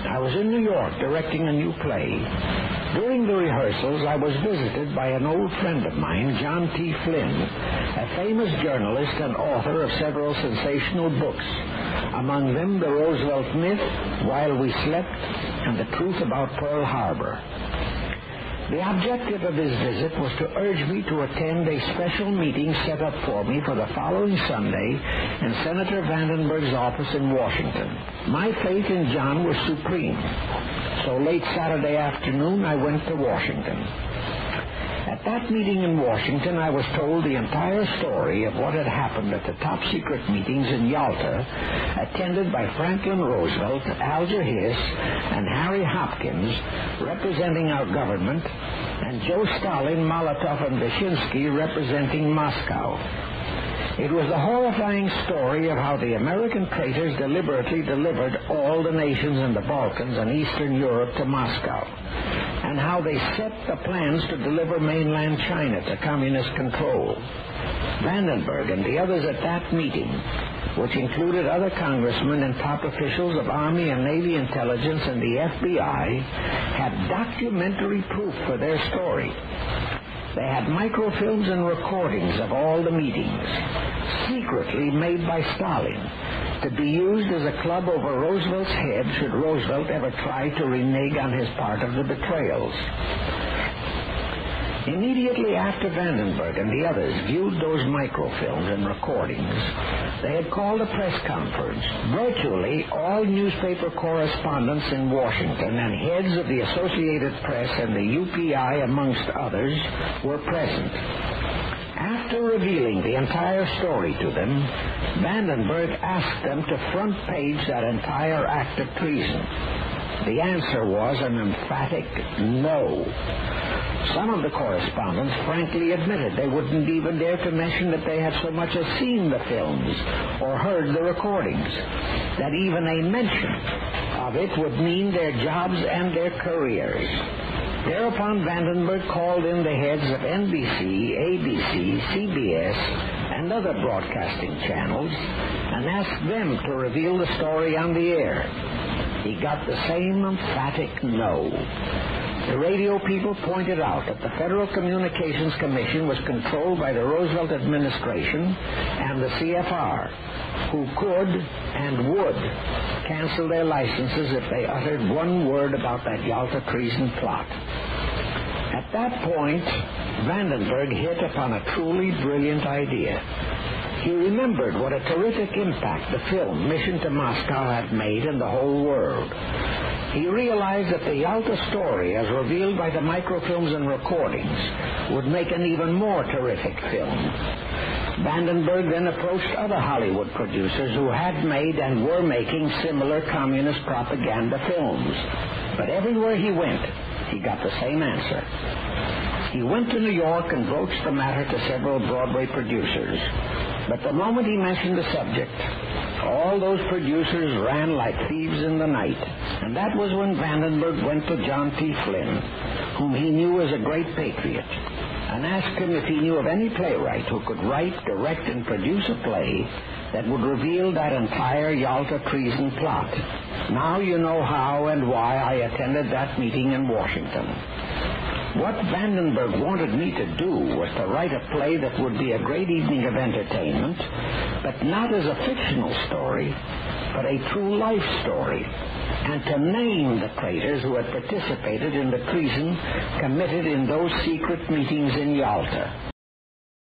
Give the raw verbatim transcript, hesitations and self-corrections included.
I was in New York directing a new play. During the rehearsals, I was visited by an old friend of mine, John T. Flynn, a famous journalist and author of several sensational books, among them The Roosevelt Myth, While We Slept, and The Truth About Pearl Harbor. The objective of his visit was to urge me to attend a special meeting set up for me for the following Sunday in Senator Vandenberg's office in Washington. My faith in John was supreme, so late Saturday afternoon I went to Washington. At that meeting in Washington, I was told the entire story of what had happened at the top-secret meetings in Yalta, attended by Franklin Roosevelt, Alger Hiss, and Harry Hopkins, representing our government, and Joe Stalin, Molotov, and Vyshinsky, representing Moscow. It was the horrifying story of how the American traitors deliberately delivered all the nations in the Balkans and Eastern Europe to Moscow, and how they set the plans to deliver mainland China to communist control. Vandenberg and the others at that meeting, which included other congressmen and top officials of Army and Navy intelligence and the F B I, had documentary proof for their story. They had microfilms and recordings of all the meetings, secretly made by Stalin, to be used as a club over Roosevelt's head should Roosevelt ever try to renege on his part of the betrayals. Immediately after Vandenberg and the others viewed those microfilms and recordings, they had called a press conference. Virtually all newspaper correspondents in Washington and heads of the Associated Press and the U P I, amongst others, were present. After revealing the entire story to them, Vandenberg asked them to front page that entire act of treason. The answer was an emphatic no. Some of the correspondents frankly admitted they wouldn't even dare to mention that they had so much as seen the films or heard the recordings, that even a mention of it would mean their jobs and their careers. Thereupon Vandenberg called in the heads of N B C, A B C, C B S, and other broadcasting channels and asked them to reveal the story on the air. He got the same emphatic no. The radio people pointed out that the Federal Communications Commission was controlled by the Roosevelt administration and the C F R, who could and would cancel their licenses if they uttered one word about that Yalta treason plot. At that point, Vandenberg hit upon a truly brilliant idea. He remembered what a terrific impact the film Mission to Moscow had made in the whole world. He realized that the Yalta story, as revealed by the microfilms and recordings, would make an even more terrific film. Vandenberg then approached other Hollywood producers who had made and were making similar communist propaganda films. But everywhere he went, he got the same answer. He went to New York and broached the matter to several Broadway producers. But the moment he mentioned the subject, all those producers ran like thieves in the night. And that was when Vandenberg went to John T. Flynn, whom he knew as a great patriot, and asked him if he knew of any playwright who could write, direct, and produce a play that would reveal that entire Yalta treason plot. Now you know how and why I attended that meeting in Washington. What Vandenberg wanted me to do was to write a play that would be a great evening of entertainment, but not as a fictional story, but a true life story, and to name the traitors who had participated in the treason committed in those secret meetings in Yalta.